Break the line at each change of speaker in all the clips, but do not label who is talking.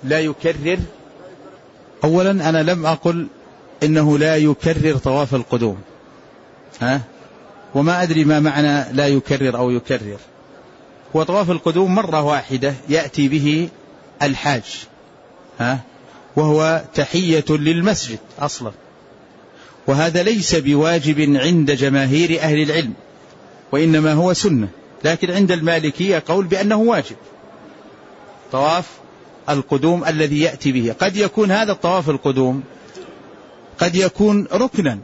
لا يكرر. أولا أنا لم أقل إنه لا يكرر طواف القدوم، وما أدري ما معنى لا يكرر أو يكرر. هو طواف القدوم مرة واحدة يأتي به الحاج، وهو تحية للمسجد أصلا، وهذا ليس بواجب عند جماهير أهل العلم، وإنما هو سنة. لكن عند المالكية قول بأنه واجب طواف القدوم الذي يأتي به. قد يكون هذا الطواف القدوم قد يكون ركنا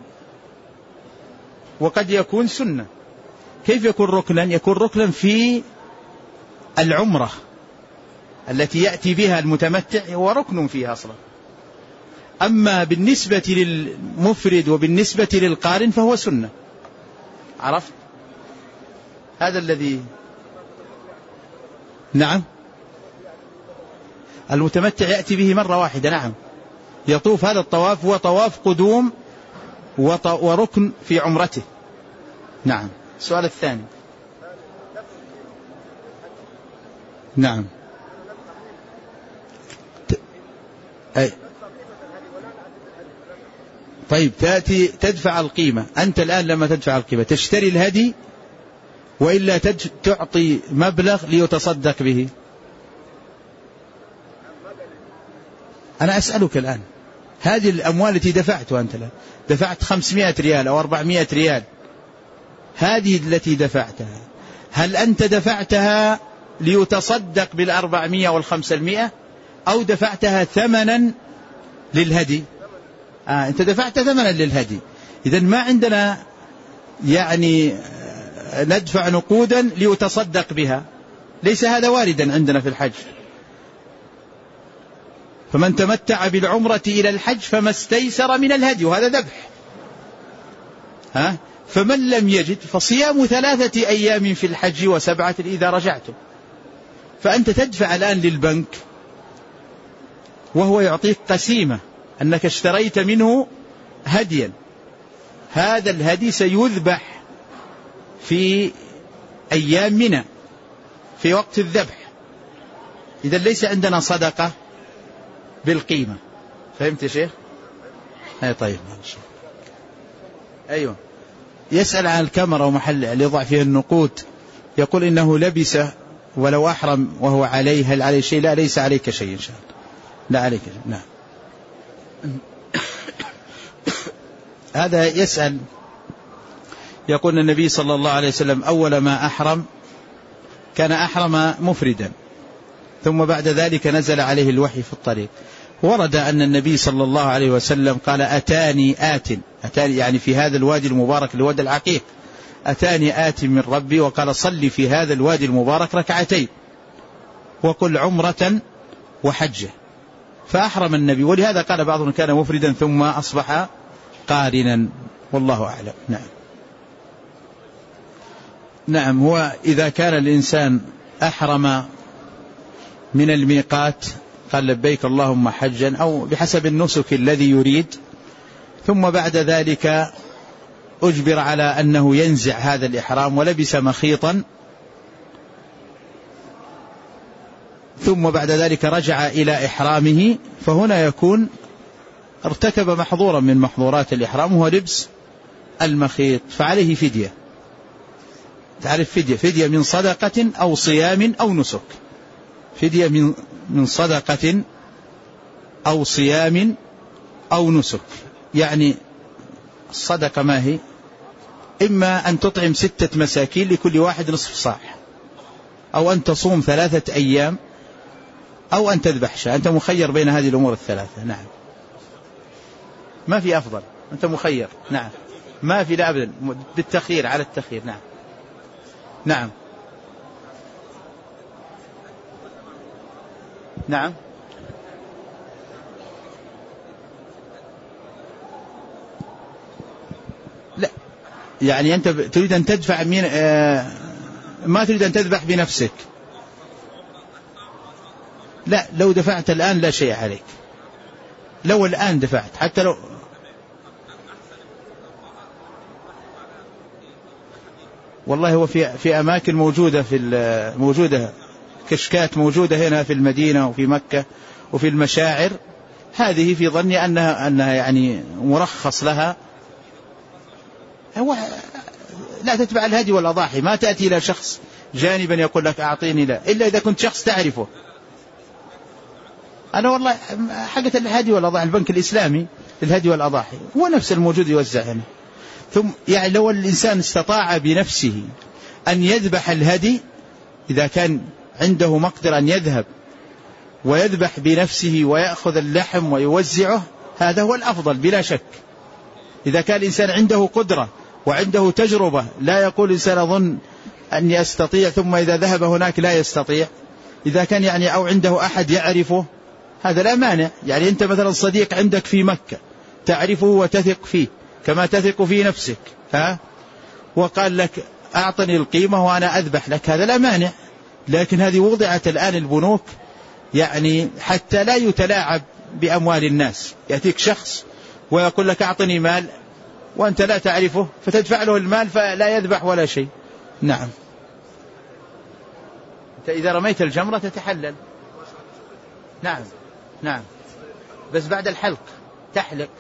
وقد يكون سنة. كيف يكون ركنا؟ يكون ركنا في العمرة التي يأتي بها المتمتع، هو ركن فيها أصلا. أما بالنسبة للمفرد وبالنسبة للقارن فهو سنة. عرفت؟ هذا الذي نعم المتمتع يأتي به مرة واحدة. نعم يطوف. هذا الطواف هو طواف قدوم وركن في عمرته. نعم. السؤال الثاني. نعم. طيب تأتي تدفع القيمة. أنت الآن لما تدفع القيمة تشتري الهدي وإلا تعطي مبلغ ليتصدق به؟ أنا أسألك الآن، هذه الأموال التي دفعتها أنت الآن دفعت 500 ريال أو 400 ريال، هذه التي دفعتها هل أنت دفعتها ليتصدق بال400 وال500 أو دفعتها ثمنا للهدي؟ أنت دفعت ثمنا للهدي. إذن ما عندنا يعني ندفع نقودا ليتصدق بها، ليس هذا واردا عندنا في الحج. فمن تمتع بالعمرة إلى الحج فما استيسر من الهدي، وهذا ذبح. فمن لم يجد فصيام 3 أيام في الحج و7 إذا رجعتم. فأنت تدفع الآن للبنك وهو يعطيك قسيمة أنك اشتريت منه هديا، هذا الهدي سيذبح في أيام منى في وقت الذبح. إذا ليس عندنا صدقة بالقيمة. فهمت يا شيخ؟ طيب. أيوة. يسأل عن الكاميرا ومحل اللي يضع فيها النقود، يقول إنه لبس ولو أحرم وهو عليه، هل عليه شيء؟ لا، ليس عليك شيء إن شاء الله، لا عليك شيء. نعم. هذا يسأل يقول النبي صلى الله عليه وسلم أول ما أحرم كان أحرم مفردا، ثم بعد ذلك نزل عليه الوحي في الطريق. ورد أن النبي صلى الله عليه وسلم قال أتاني يعني في هذا الوادي المبارك الوادي العقيق، أتاني آت من ربي وقال صلي في هذا الوادي المبارك 2 وقل عمرة وحجة. فأحرم النبي، ولهذا قال بعضهم كان مفردا ثم أصبح قارنا، والله أعلم. نعم. هو إذا كان الإنسان أحرم من الميقات قال لبيك اللهم حجا أو بحسب النسك الذي يريد، ثم بعد ذلك أجبر على أنه ينزع هذا الإحرام ولبس مخيطا، ثم بعد ذلك رجع إلى إحرامه، فهنا يكون ارتكب محظورا من محظورات الإحرام وهو لبس المخيط، فعليه فدية. تعرف فدية من صدقة أو صيام أو نسك. فدية من صدقة أو صيام أو نسك. يعني الصدقة ما هي؟ إما أن تطعم 6 مساكين لكل واحد نصف صاع، أو أن تصوم 3 أيام، أو أن تذبح شاة. أنت مخير بين هذه الأمور الثلاثة. نعم. ما في أفضل، أنت مخير. نعم. ما في لا أبدا، بالتخيير على التخيير. نعم. نعم. نعم. لا، يعني أنت تريد أن تدفع ما تريد أن تذبح بنفسك. لا، لو دفعت الآن لا شيء عليك. لو الآن دفعت حتى لو والله هو في أماكن موجودة موجودة كشكات موجودة هنا في المدينة وفي مكة وفي المشاعر، هذه في ظني أنها يعني مرخص لها. هو لا تتبع الهدي والأضاحي، ما تأتي إلى شخص جانبا يقول لك أعطيني، لا، إلا إذا كنت شخص تعرفه. أنا والله حقة الهدي والأضاحي البنك الإسلامي للهدي والأضاحي هو نفس الموجود يوزع هنا. ثم يعني لو الإنسان استطاع بنفسه أن يذبح الهدي، إذا كان عنده مقدر أن يذهب ويذبح بنفسه ويأخذ اللحم ويوزعه، هذا هو الأفضل بلا شك. إذا كان الإنسان عنده قدرة وعنده تجربة، لا يقول الإنسان أظن أني أستطيع ثم إذا ذهب هناك لا يستطيع. إذا كان يعني أو عنده أحد يعرفه، هذا لا مانع. يعني أنت مثلا صديق عندك في مكة تعرفه وتثق فيه كما تثق في نفسك، وقال لك أعطني القيمة وأنا أذبح لك، هذا لا مانع. لكن هذه وضعت الآن البنوك يعني حتى لا يتلاعب بأموال الناس. يأتيك شخص ويقول لك أعطني مال وأنت لا تعرفه، فتدفع له المال فلا يذبح ولا شيء. نعم. إذا رميت الجمرة تتحلل. نعم نعم، بس بعد الحلق تحلق.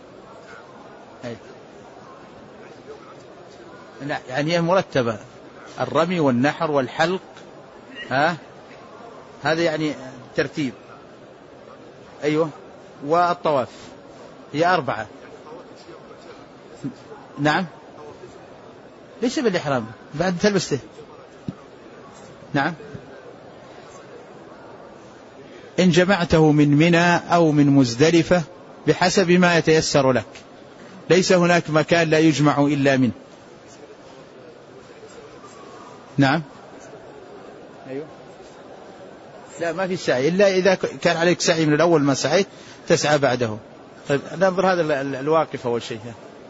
لا يعني هي مرتبة، الرمي والنحر والحلق، هذا يعني ترتيب. أيوة، والطواف هي 4. نعم، ليس بالإحرام، بعد تلبسته. نعم، إن جمعته من منى أو من مزدلفة بحسب ما يتيسر لك، ليس هناك مكان لا يجمع إلا منه. نعم. أيوة. لا، ما في سعي إلا إذا كان عليك سعي من الأول ما سعيت تسعى بعده. طيب ننظر هذا الواقف أول شيء.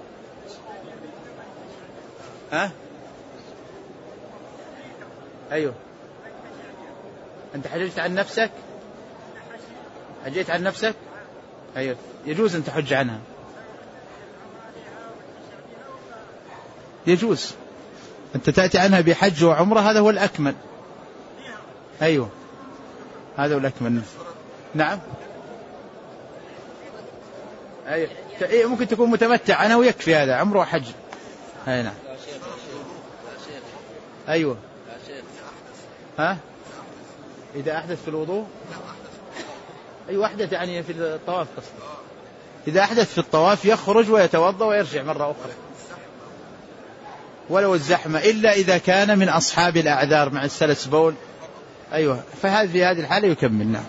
أيوه، أنت حججت عن نفسك؟ حجيت عن نفسك؟ أيوه، يجوز أن تحج عنها، يجوز أنت تأتي عنها بحج وعمرة، هذا هو الأكمل. أيوه، هذا هو الأكمل. نعم. أيوه، ممكن تكون متمتع عنها ويكفي هذا عمره وحج. أي نعم. أيوه. إذا أحدث في الوضوء. أيوه، أحدث يعني في الطواف قصدي. إذا أحدث في الطواف يخرج ويتوضأ ويرجع مرة أخرى، ولو الزحمة، إلا إذا كان من أصحاب الأعذار مع السلس بول. أيوه، فهذا في هذه الحالة يكمل. نعم.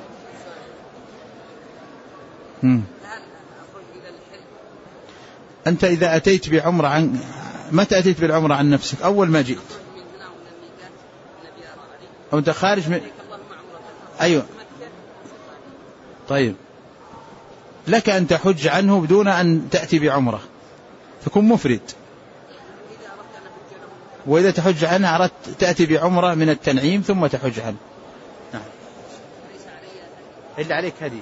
أنت إذا أتيت بعمرة متى أتيت بالعمرة عن نفسك؟ أول ما جئت أو أنت خارج من؟ أيوه. طيب، لك أن تحج عنه بدون أن تأتي بعمرة، تكون مفرد. وإذا تحج عنه أردت تأتي بعمرة من التنعيم ثم تحج عنه. نعم. إلا عليك هدي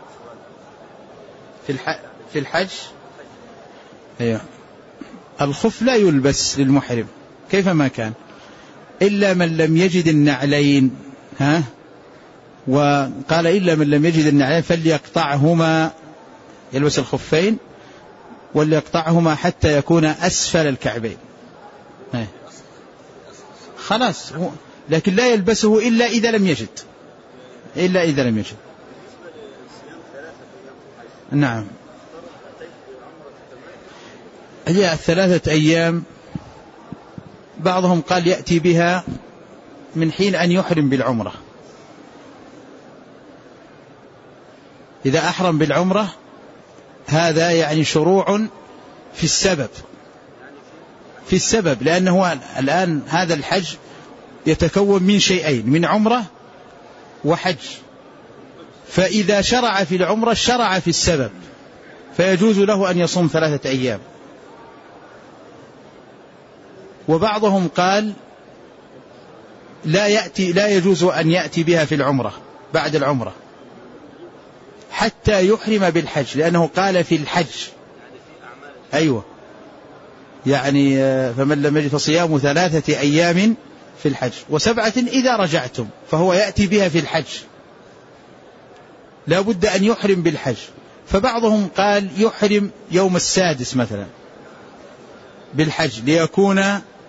في الحج. أيوه. الخف لا يلبس للمحرم كيفما كان، إلا من لم يجد النعلين. وقال إلا من لم يجد النعلين فليقطعهما، يلبس الخفين وليقطعهما حتى يكون أسفل الكعبين. خلاص، لكن لا يلبسه إلا إذا لم يجد. نعم. هي 3 أيام، بعضهم قال يأتي بها من حين أن يحرم بالعمرة. إذا أحرم بالعمرة هذا يعني شروع في السبب، لأنه الآن هذا الحج يتكون من شيئين، من عمرة وحج، فإذا شرع في العمرة شرع في السبب، فيجوز له أن يصوم 3 أيام. وبعضهم قال لا يجوز أن يأتي بها في العمرة بعد العمرة حتى يحرم بالحج، لأنه قال في الحج. أيوة، يعني فمن لم يجد فصيام 3 أيام في الحج و7 إذا رجعتم، فهو يأتي بها في الحج. لا بد أن يحرم بالحج. فبعضهم قال يحرم يوم السادس مثلا بالحج ليكون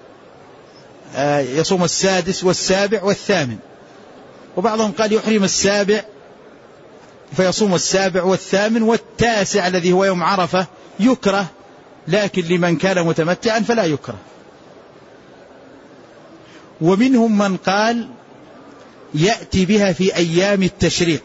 يصوم السادس والسابع والثامن، وبعضهم قال يحرم السابع فيصوم السابع والثامن والتاسع الذي هو يوم عرفة يكره، لكن لمن كان متمتعا فلا يكره. ومنهم من قال يأتي بها في أيام التشريق،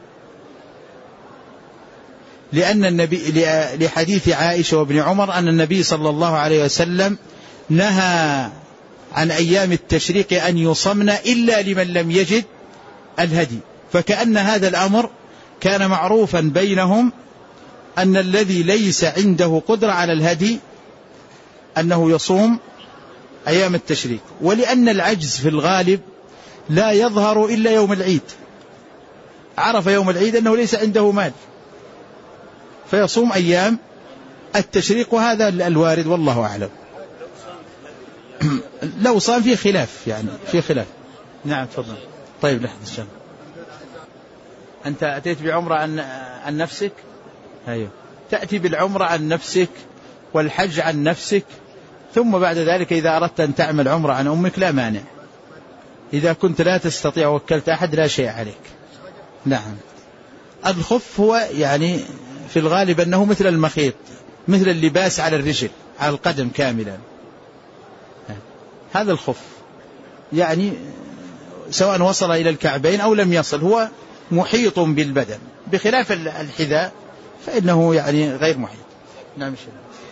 لأن النبي لحديث عائشة وابن عمر أن النبي صلى الله عليه وسلم نهى عن أيام التشريق أن يصمن إلا لمن لم يجد الهدي، فكأن هذا الأمر كان معروفا بينهم أن الذي ليس عنده قدرة على الهدي أنه يصوم أيام التشريق. ولأن العجز في الغالب لا يظهر إلا يوم العيد، عرف يوم العيد أنه ليس عنده مال فيصوم أيام التشريق، وهذا الوارد والله أعلم. لو صام فيه خلاف، يعني فيه خلاف. نعم تفضل. طيب لحظة الشام، أنت أتيت بعمرة عن نفسك؟ أيوه، تأتي بالعمرة عن نفسك والحج عن نفسك، ثم بعد ذلك إذا أردت أن تعمل عمرة عن أمك لا مانع. إذا كنت لا تستطيع وكلت أحد لا شيء عليك. نعم. الخف هو يعني في الغالب أنه مثل المخيط، مثل اللباس على الرجل على القدم كاملا، هذا الخف يعني سواء وصل إلى الكعبين أو لم يصل هو محيط بالبدن، بخلاف الحذاء فإنه يعني غير محيط. نعم شيء.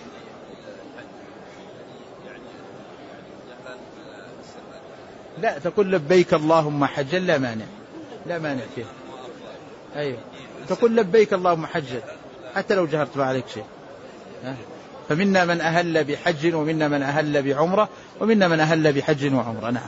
لا تقول لبيك اللهم حجا لا مانع، لا مانع فيه. أيوه تقول لبيك اللهم حجا حتى لو جهرت ما عليك شيء. فمنا من أهل بحج ومنا من أهل بعمرة ومنا من أهل بحج وعمرة. نعم.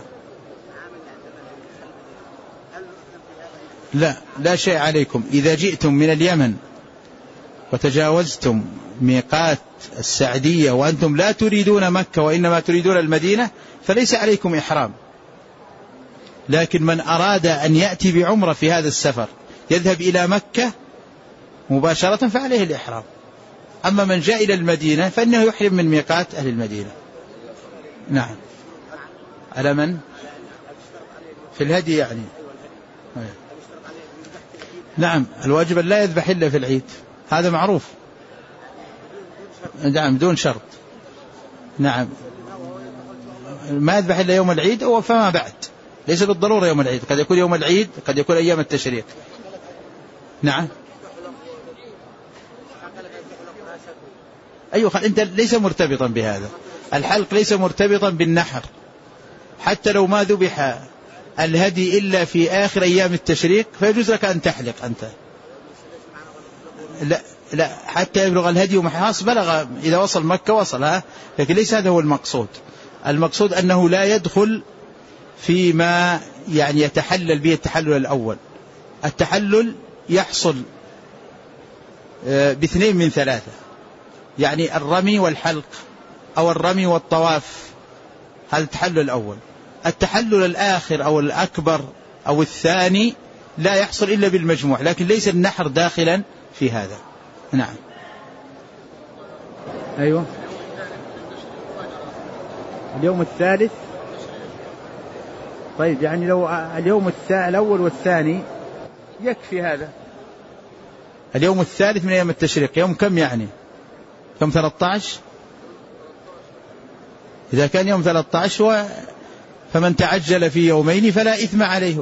لا شيء عليكم إذا جئتم من اليمن وتجاوزتم ميقات السعدية وأنتم لا تريدون مكة وإنما تريدون المدينة فليس عليكم إحرام، لكن من أراد أن يأتي بعمرة في هذا السفر يذهب إلى مكة مباشرة فعليه الإحرام. أما من جاء إلى المدينة فإنه يحرم من ميقات أهل المدينة. نعم. على من؟ في الهدي يعني. نعم الواجب لا يذبح إلا في العيد، هذا معروف. نعم دون شرط. نعم ما يذبح إلا يوم العيد أو فما بعد، ليس بالضرورة يوم العيد، قد يكون يوم العيد قد يكون أيام التشريق. نعم أيوة أنت ليس مرتبطا بهذا، الحلق ليس مرتبطا بالنحر، حتى لو ما ذبح الهدي إلا في آخر أيام التشريق فيجوز لك أن تحلق أنت. لا حتى يبلغ الهدي محاص بلغ، إذا وصل مكة وصلها، لكن ليس هذا هو المقصود. المقصود أنه لا يدخل فيما يعني يتحلل به التحلل الأول. التحلل يحصل باثنين من ثلاثة، يعني الرمي والحلق أو الرمي والطواف، هذا التحلل الأول. التحلل الآخر أو الأكبر أو الثاني لا يحصل إلا بالمجموع، لكن ليس النحر داخلا في هذا. نعم أيوة اليوم الثالث. طيب يعني لو اليوم الأول والثاني يكفي هذا. اليوم الثالث من أيام التشريق يوم كم يعني؟ يوم 13. إذا كان يوم 13 فمن تعجل في يومين فلا إثم عليه.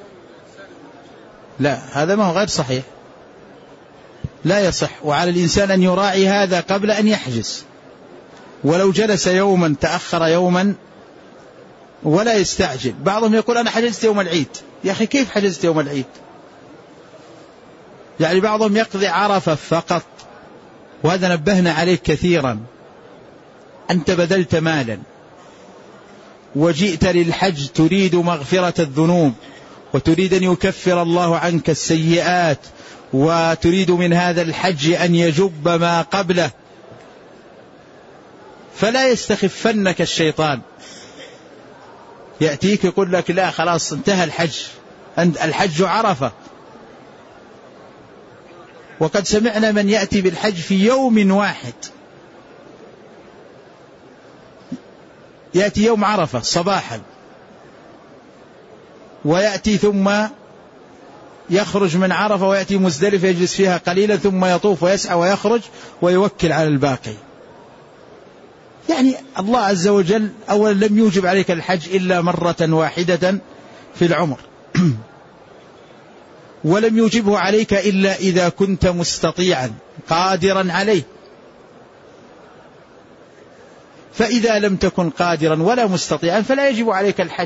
لا هذا ما هو غير صحيح، لا يصح. وعلى الإنسان أن يراعي هذا قبل أن يحجز، ولو جلس يوما تأخر يوما ولا يستعجل. بعضهم يقول أنا حجزت يوم العيد. يا أخي كيف حجزت يوم العيد؟ يعني بعضهم يقضي عرفة فقط، وهذا نبهنا عليه كثيرا. أنت بذلت مالا وجئت للحج تريد مغفرة الذنوب وتريد أن يكفر الله عنك السيئات وتريد من هذا الحج أن يجب ما قبله، فلا يستخفنك الشيطان يأتيك يقول لك لا خلاص انتهى الحج، الحج عرفة. وقد سمعنا من يأتي بالحج في يوم واحد، يأتي يوم عرفة صباحا ويأتي ثم يخرج من عرفة ويأتي مزدلفة يجلس فيها قليلا ثم يطوف ويسعى ويخرج ويوكل على الباقي. يعني الله عز وجل أولا لم يوجب عليك الحج إلا مرة واحدة في العمر ولم يوجبه عليك إلا إذا كنت مستطيعا قادرا عليه، فإذا لم تكن قادرا ولا مستطيعا فلا يجب عليك الحج.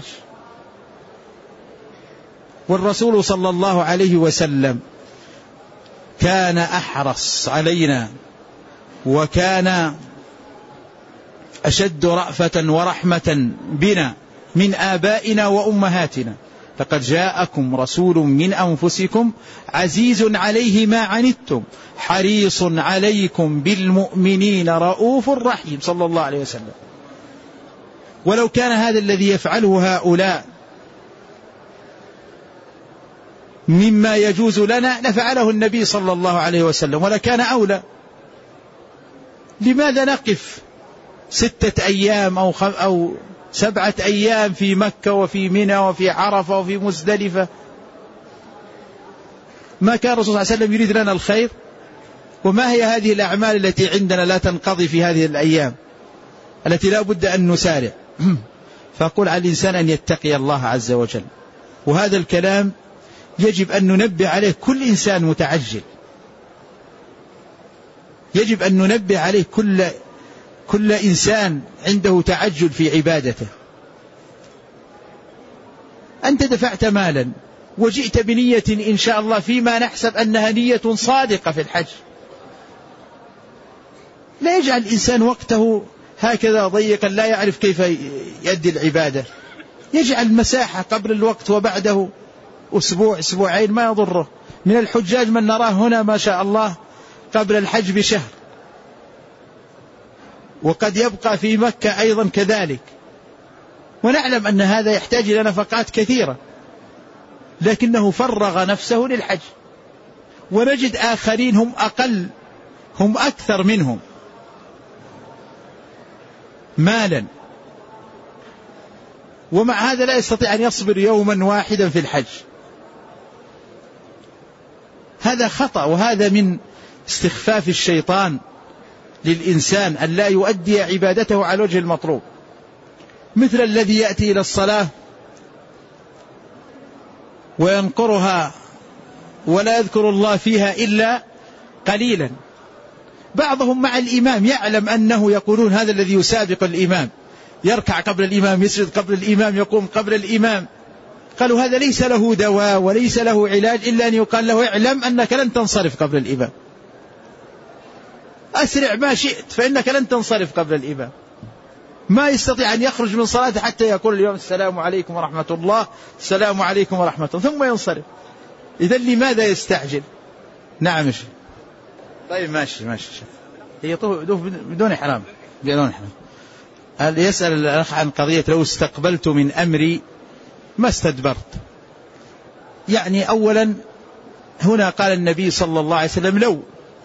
والرسول صلى الله عليه وسلم كان أحرص علينا وكان أشد رأفة ورحمة بنا من آبائنا وأمهاتنا. لقد جاءكم رسول من أنفسكم عزيز عليه ما عنتم حريص عليكم بالمؤمنين رؤوف رحيم صلى الله عليه وسلم. ولو كان هذا الذي يفعله هؤلاء مما يجوز لنا لفعله النبي صلى الله عليه وسلم ولكان أولى. لماذا نقف 6 أيام أو 7 أيام في مكة وفي منى وفي عرفة وفي مزدلفة؟ ما كان الرسول صلى الله عليه وسلم يريد لنا الخير؟ وما هي هذه الأعمال التي عندنا لا تنقضي في هذه الأيام التي لا بد أن نسارع؟ فأقول على الإنسان أن يتقي الله عز وجل، وهذا الكلام يجب أن ننبه عليه كل إنسان متعجل، يجب أن ننبه عليه كل إنسان عنده تعجل في عبادته. أنت دفعت مالا وجئت بنية إن شاء الله فيما نحسب أنها نية صادقة في الحج، لا يجعل الإنسان وقته هكذا ضيقا لا يعرف كيف يؤدي العبادة، يجعل مساحة قبل الوقت وبعده أسبوع 2 ما يضره. من الحجاج من نراه هنا ما شاء الله قبل الحج بشهر، وقد يبقى في مكة أيضا كذلك، ونعلم أن هذا يحتاج إلى نفقات كثيرة، لكنه فرغ نفسه للحج. ونجد آخرين هم أقل هم أكثر منهم مالا، ومع هذا لا يستطيع أن يصبر يوما واحدا في الحج. هذا خطأ، وهذا من استخفاف الشيطان للإنسان أن لا يؤدي عبادته على وجه المطلوب. مثل الذي يأتي إلى الصلاة وينقرها ولا يذكر الله فيها إلا قليلا. بعضهم مع الإمام يعلم أنه يقولون هذا الذي يسابق الإمام، يركع قبل الإمام، يسجد قبل الإمام، يقوم قبل الإمام. قالوا هذا ليس له دواء وليس له علاج إلا أن يقال له اعلم أنك لن تنصرف قبل الإمام، أسرع ما شئت فإنك لن تنصرف قبل الإمام. ما يستطيع أن يخرج من صلاته حتى يقول اليوم السلام عليكم ورحمة الله، السلام عليكم ورحمة الله، ثم ينصرف. إذن لماذا يستعجل؟ نعم ماشي. طيب ماشي هي طوف بدون إحرام. يسأل الأخ عن قضية لو استقبلت من أمري ما استدبرت. يعني أولا هنا قال النبي صلى الله عليه وسلم لو،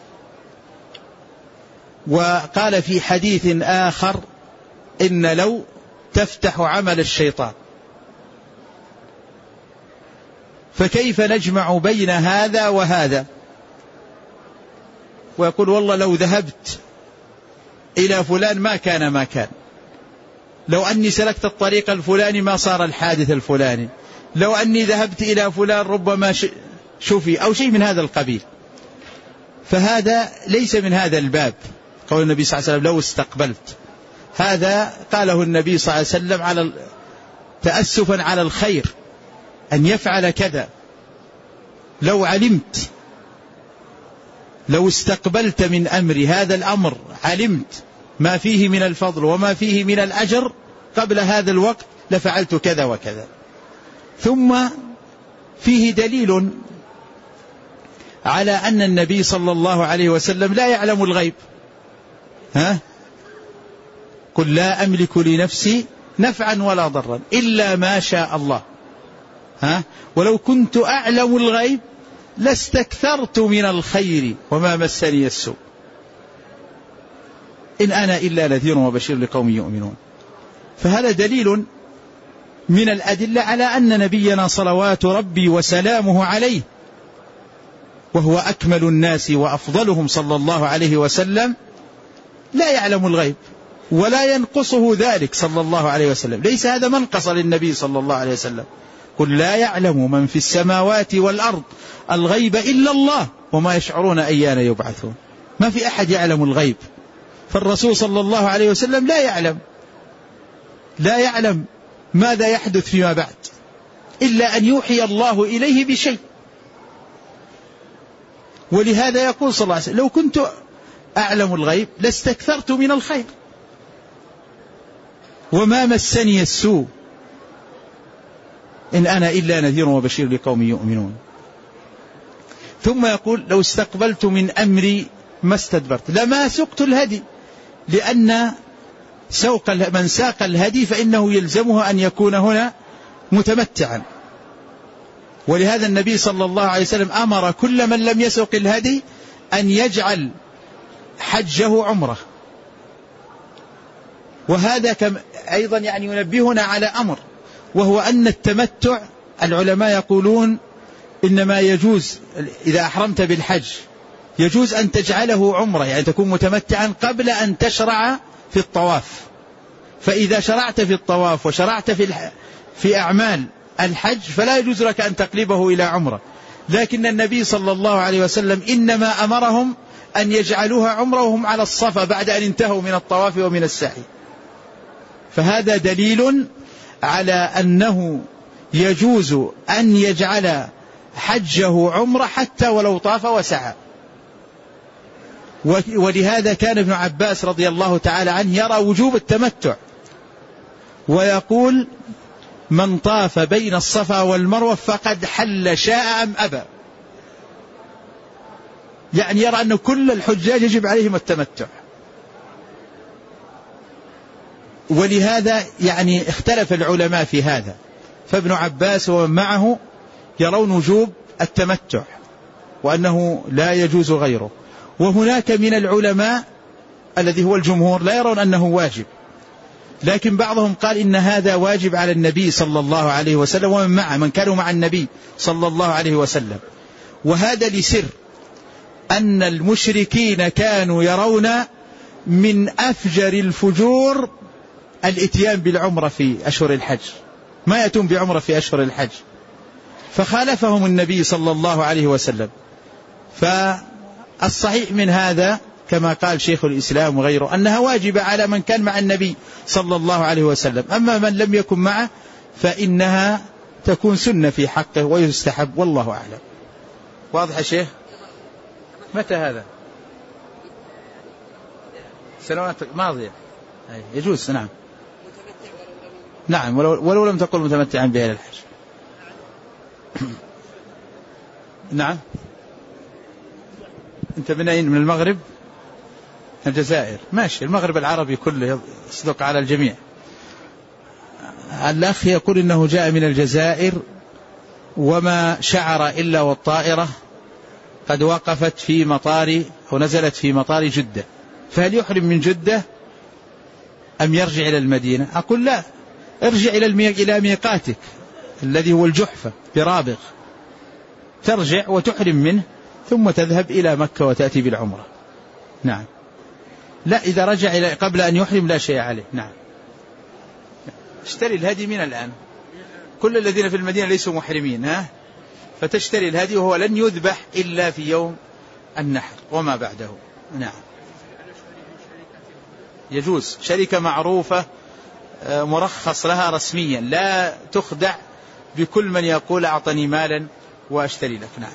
وقال في حديث آخر إن لو تفتح عمل الشيطان. فكيف نجمع بين هذا وهذا؟ ويقول والله لو ذهبت إلى فلان ما كان، لو أني سلكت الطريق الفلاني ما صار الحادث الفلاني، لو أني ذهبت إلى فلان ربما شفي أو شيء من هذا القبيل. فهذا ليس من هذا الباب. قول النبي صلى الله عليه وسلم لو استقبلت، هذا قاله النبي صلى الله عليه وسلم على تأسفا على الخير أن يفعل كذا. لو علمت، لو استقبلت من أمري هذا الأمر، علمت ما فيه من الفضل وما فيه من الأجر قبل هذا الوقت لفعلت كذا وكذا. ثم فيه دليل على أن النبي صلى الله عليه وسلم لا يعلم الغيب. قل لا أملك لنفسي نفعا ولا ضرا إلا ما شاء الله. ولو كنت أعلم الغيب لاستكثرت من الخير وما مسني السوء إن أنا إلا نذير وبشير لقوم يؤمنون. فهذا دليل من الأدلة على أن نبينا صلوات ربي وسلامه عليه وهو أكمل الناس وأفضلهم صلى الله عليه وسلم لا يعلم الغيب ولا ينقصه ذلك صلى الله عليه وسلم. ليس هذا منقص للنبي صلى الله عليه وسلم. قل لا يعلم من في السماوات والأرض الغيب إلا الله وما يشعرون أيان يبعثون. ما في أحد يعلم الغيب، فالرسول صلى الله عليه وسلم لا يعلم ماذا يحدث فيما بعد إلا أن يوحي الله إليه بشيء. ولهذا يقول صلى الله عليه وسلم لو كنت أعلم الغيب لاستكثرت من الخير وما مسني السوء إن أنا إلا نذير وبشير لقوم يؤمنون. ثم يقول لو استقبلت من أمري ما استدبرت لما سقت الهدي، لأن من ساق الهدي فإنه يلزمه أن يكون هنا متمتعا. ولهذا النبي صلى الله عليه وسلم أمر كل من لم يسق الهدي أن يجعل حجه عمره. وهذا أيضا ينبهنا على أمر، وهو أن التمتع العلماء يقولون إنما يجوز إذا أحرمت بالحج يجوز أن تجعله عمره، يعني تكون متمتعا قبل أن تشرع في الطواف. فإذا شرعت في الطواف وشرعت في أعمال الحج فلا يجوز لك أن تقلبه إلى عمره. لكن النبي صلى الله عليه وسلم إنما أمرهم أن يجعلوها عمره وهم على الصفا بعد أن انتهوا من الطواف ومن السعي. فهذا دليل على أنه يجوز أن يجعل حجه عمره حتى ولو طاف وسعى. ولهذا كان ابن عباس رضي الله تعالى عنه يرى وجوب التمتع ويقول من طاف بين الصفا والمروة فقد حل شاء أم أبى، يعني يرى أن كل الحجاج يجب عليهم التمتع. ولهذا اختلف العلماء في هذا، فابن عباس ومن معه يرون وجوب التمتع وأنه لا يجوز غيره، وهناك من العلماء الذي هو الجمهور لا يرون أنه واجب، لكن بعضهم قال إن هذا واجب على النبي صلى الله عليه وسلم ومن معه من كانوا مع النبي صلى الله عليه وسلم. وهذا لسر أن المشركين كانوا يرون من أفجر الفجور الاتيان بالعمرة في أشهر الحج، ما يأتون بعمرة في أشهر الحج، فخالفهم النبي صلى الله عليه وسلم. فالصحيح من هذا كما قال شيخ الإسلام وغيره أنها واجبة على من كان مع النبي صلى الله عليه وسلم، أما من لم يكن معه فإنها تكون سنة في حقه ويستحب، والله أعلم. واضح يا شيخ؟ متى هذا؟ سنوات ماضية يجوز. نعم نعم، ولو لم تقل متمتعا بها إلى الحج. نعم. أنت من أين؟ من المغرب؟ الجزائر. ماشي، المغرب العربي كله يصدق على الجميع. الأخ يقول إنه جاء من الجزائر وما شعر إلا والطائرة قد وقفت في مطار أو نزلت في مطار جدة، فهل يحرم من جدة أم يرجع إلى المدينة؟ أقول لا، ارجع إلى ميقاتك الذي هو الجحفة برابغ، ترجع وتحرم منه ثم تذهب إلى مكة وتأتي بالعمرة. نعم. لا، إذا رجع قبل أن يحرم لا شيء عليه. نعم. اشتري الهدي من الآن، كل الذين في المدينة ليسوا محرمين، فتشتري الهدي وهو لن يذبح إلا في يوم النحر وما بعده. نعم يجوز، شركة معروفة مرخص لها رسميا، لا تخدع بكل من يقول أعطني مالا وأشتري لك. نعم.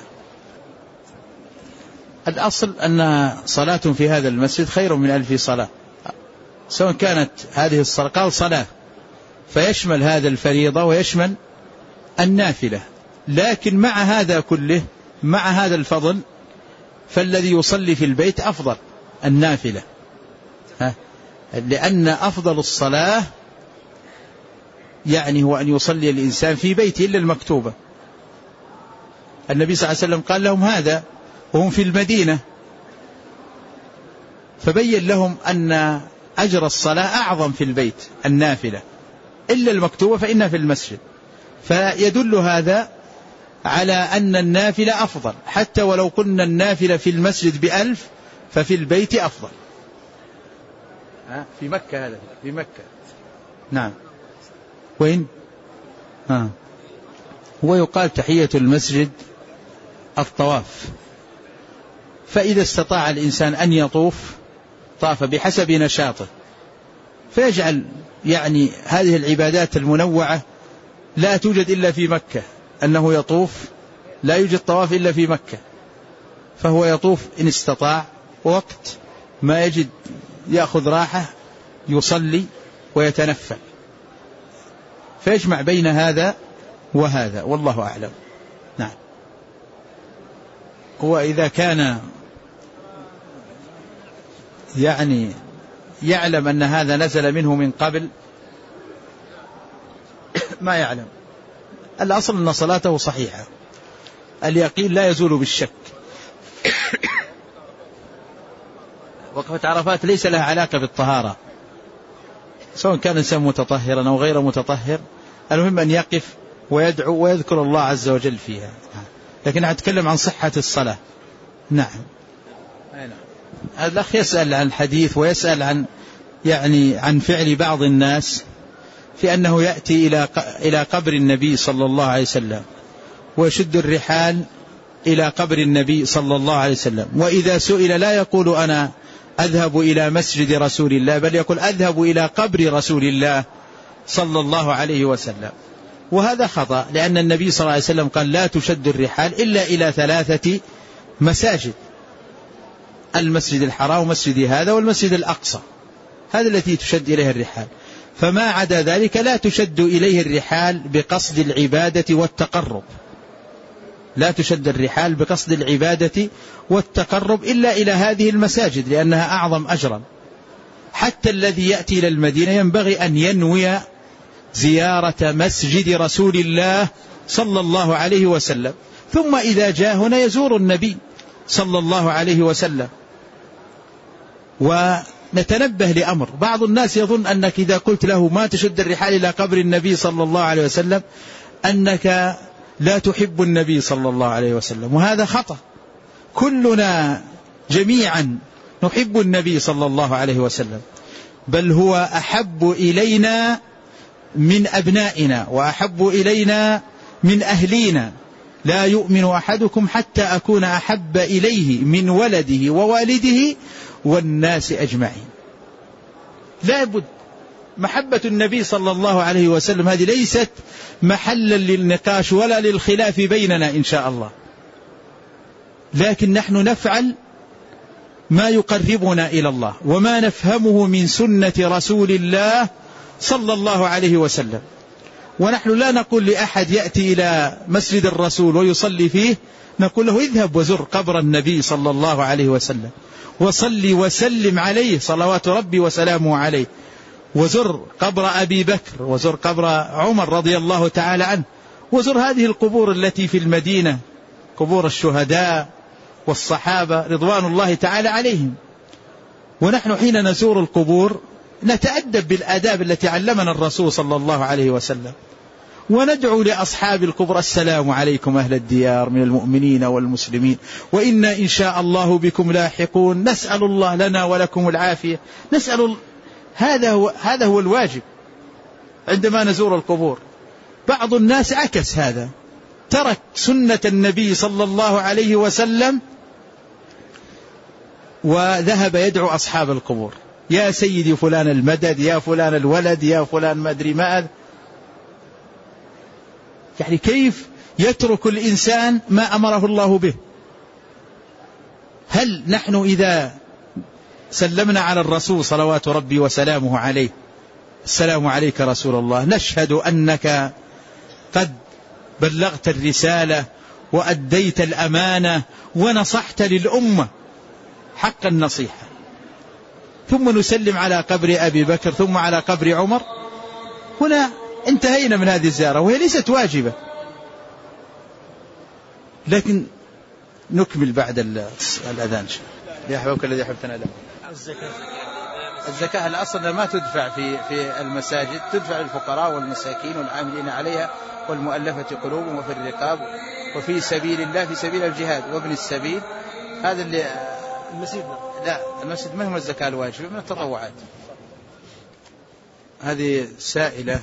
الأصل أن صلاة في هذا المسجد خير من 1000 صلاة، سواء كانت هذه الصلاة قال صلاة فيشمل هذا الفريضة ويشمل النافلة، لكن مع هذا كله مع هذا الفضل فالذي يصلي في البيت أفضل النافلة، لأن أفضل الصلاة هو أن يصلي الإنسان في بيته إلا المكتوبة، النبي صلى الله عليه وسلم قال لهم هذا وهم في المدينة، فبين لهم أن أجر الصلاة أعظم في البيت النافلة، إلا المكتوبة فإنها في المسجد. فيدل هذا على أن النافلة أفضل، حتى ولو كنا النافلة في المسجد ب1000 ففي البيت أفضل. في مكة، هذا في مكة. نعم. وين؟ هو يقال تحية المسجد الطواف، فإذا استطاع الإنسان أن يطوف طاف بحسب نشاطه، فيجعل يعني هذه العبادات المنوعة لا توجد إلا في مكة، أنه يطوف، لا يوجد طواف إلا في مكة، فهو يطوف إن استطاع، وقت ما يجد يأخذ راحة يصلي ويتنفل، فيجمع بين هذا وهذا، والله أعلم. نعم. هو إذا كان يعني يعلم أن هذا نزل منه من قبل ما يعلم، الأصل أن صلاته صحيحة، اليقين لا يزول بالشك. وقفة عرفات ليس لها علاقة بالطهارة، سواء كان إنسان متطهرا أو غير متطهر، المهم أن يقف ويدعو ويذكر الله عز وجل فيها. لكن أتكلم عن صحة الصلاة. نعم. الأخ يسأل عن الحديث، ويسأل عن فعل بعض الناس في أنه يأتي إلى قبر النبي صلى الله عليه وسلم ويشد الرحال إلى قبر النبي صلى الله عليه وسلم، وإذا سئل لا يقول أنا أذهب إلى مسجد رسول الله، بل يقول أذهب إلى قبر رسول الله صلى الله عليه وسلم. وهذا خطأ، لأن النبي صلى الله عليه وسلم قال لا تشد الرحال إلا إلى 3 مساجد: المسجد الحرام ومسجد هذا والمسجد الأقصى، هذا التي تشد إليه الرحال. فما عدا ذلك لا تشد إليه الرحال بقصد العبادة والتقرب، لا تشد الرحال بقصد العبادة والتقرب إلا إلى هذه المساجد، لأنها أعظم أجرا. حتى الذي يأتي إلى المدينة ينبغي أن ينوي زيارة مسجد رسول الله صلى الله عليه وسلم، ثم إذا جاء هنا يزور النبي صلى الله عليه وسلم. ونتنبه لأمر، بعض الناس يظن أنك إذا قلت له ما تشد الرحال إلى قبر النبي صلى الله عليه وسلم أنك لا تحب النبي صلى الله عليه وسلم، وهذا خطأ. كلنا جميعا نحب النبي صلى الله عليه وسلم، بل هو أحب إلينا من أبنائنا وأحب إلينا من أهلينا. لا يؤمن أحدكم حتى أكون أحب إليه من ولده ووالده والناس أجمعين. لا بد محبة النبي صلى الله عليه وسلم هذه ليست محلا للنقاش ولا للخلاف بيننا إن شاء الله، لكن نحن نفعل ما يقربنا إلى الله وما نفهمه من سنة رسول الله صلى الله عليه وسلم. ونحن لا نقول لأحد يأتي إلى مسجد الرسول ويصلي فيه نقول له اذهب وزر قبر النبي صلى الله عليه وسلم وصلي وسلم عليه صلوات ربي وسلامه عليه، وزر قبر أبي بكر، وزر قبر عمر رضي الله تعالى عنه، وزر هذه القبور التي في المدينة، قبور الشهداء والصحابة رضوان الله تعالى عليهم. ونحن حين نزور القبور نتأدب بالآداب التي علمنا الرسول صلى الله عليه وسلم، وندعو لأصحاب القبر السلام عليكم أهل الديار من المؤمنين والمسلمين وإنا إن شاء الله بكم لاحقون، نسأل الله لنا ولكم العافية، هذا هو الواجب عندما نزور القبور. بعض الناس عكس هذا، ترك سنة النبي صلى الله عليه وسلم وذهب يدعو أصحاب القبور، يا سيدي فلان المدد، يا فلان الولد، يا فلان ما أدري ما. يعني كيف يترك الإنسان ما أمره الله به؟ هل نحن إذا سلمنا على الرسول صلوات ربي وسلامه عليه السلام عليك رسول الله نشهد أنك قد بلغت الرسالة وأديت الأمانة ونصحت للأمة حق النصيحة، ثم نسلم على قبر أبي بكر ثم على قبر عمر؟ هنا انتهينا من هذه الزيارة وهي ليست واجبة. لكن نكمل بعد الأذان. يا حبيبك الذي أحببتنا له. الزكاة الأصل ما تدفع في المساجد، تدفع للفقراء والمساكين والعاملين عليها والمؤلفة قلوبهم وفي الرقاب وفي سبيل الله، في سبيل الجهاد وابن السبيل. هذا اللي
المسجد.
لا، المسجد ما هو الزكاة الواجبة، من التطوعات. هذه سائلة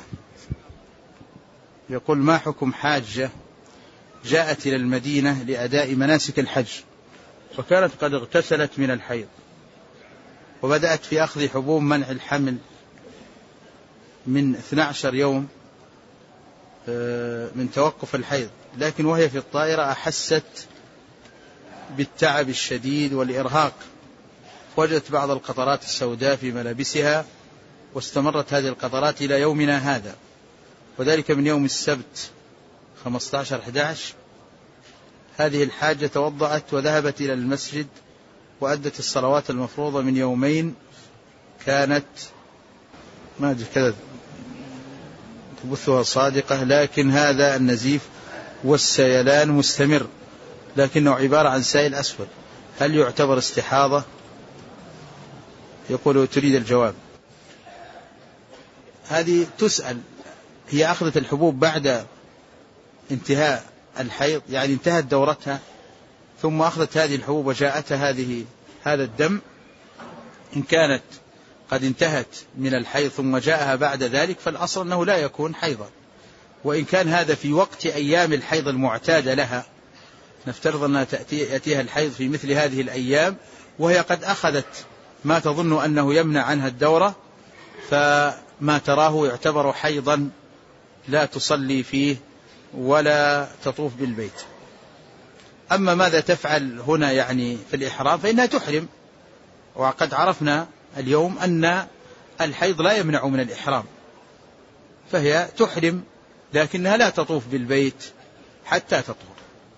يقول: ما حكم حاجة جاءت إلى المدينة لأداء مناسك الحج وكانت قد اغتسلت من الحيض وبدأت في أخذ حبوب منع الحمل من 12 يوم من توقف الحيض، لكن وهي في الطائرة أحست بالتعب الشديد والإرهاق، وجدت بعض القطرات السوداء في ملابسها، واستمرت هذه القطرات إلى يومنا هذا، وذلك من يوم السبت 15/11. هذه الحاجة توضأت وذهبت إلى المسجد وأدت الصلوات المفروضة من يومين، كانت ما أدري كذا تبثها صادقة، لكن هذا النزيف والسيلان مستمر، لكنه عبارة عن سائل أسود، هل يعتبر استحاضة؟ يقول تريد الجواب. هذه تسأل، هي أخذت الحبوب بعد انتهاء الحيض، يعني انتهت دورتها ثم أخذت هذه الحبوب وجاءتها هذا الدم. إن كانت قد انتهت من الحيض ثم جاءها بعد ذلك فالأصل أنه لا يكون حيضا، وإن كان هذا في وقت أيام الحيض المعتادة لها، نفترض أنها يأتيها الحيض في مثل هذه الأيام وهي قد أخذت ما تظن أنه يمنع عنها الدورة، فما تراه يعتبر حيضا لا تصلي فيه ولا تطوف بالبيت. أما ماذا تفعل هنا يعني في الإحرام، فإنها تحرم، وقد عرفنا اليوم أن الحيض لا يمنع من الإحرام، فهي تحرم لكنها لا تطوف بالبيت حتى تطهر.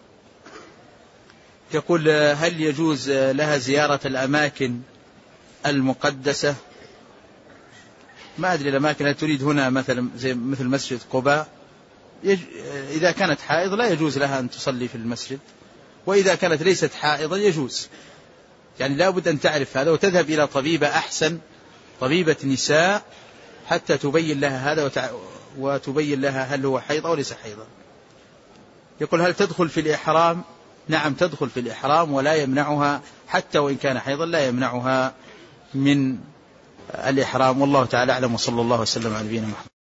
يقول: هل يجوز لها زيارة الأماكن المقدسة؟ ما أدري الأماكن التي تريد هنا مثل مسجد قباء، إذا كانت حائض لا يجوز لها أن تصلي في المسجد، وإذا كانت ليست حائضا يجوز، يعني لا بد أن تعرف هذا وتذهب إلى طبيبة أحسن، طبيبة نساء، حتى تبين لها هذا وتبين لها هل هو حيض أو ليس حيضا. يقول: هل تدخل في الإحرام؟ نعم، تدخل في الإحرام ولا يمنعها حتى وإن كان حيضا، لا يمنعها من الإحرام. والله تعالى أعلم، وصلى الله وسلم على نبينا محمد.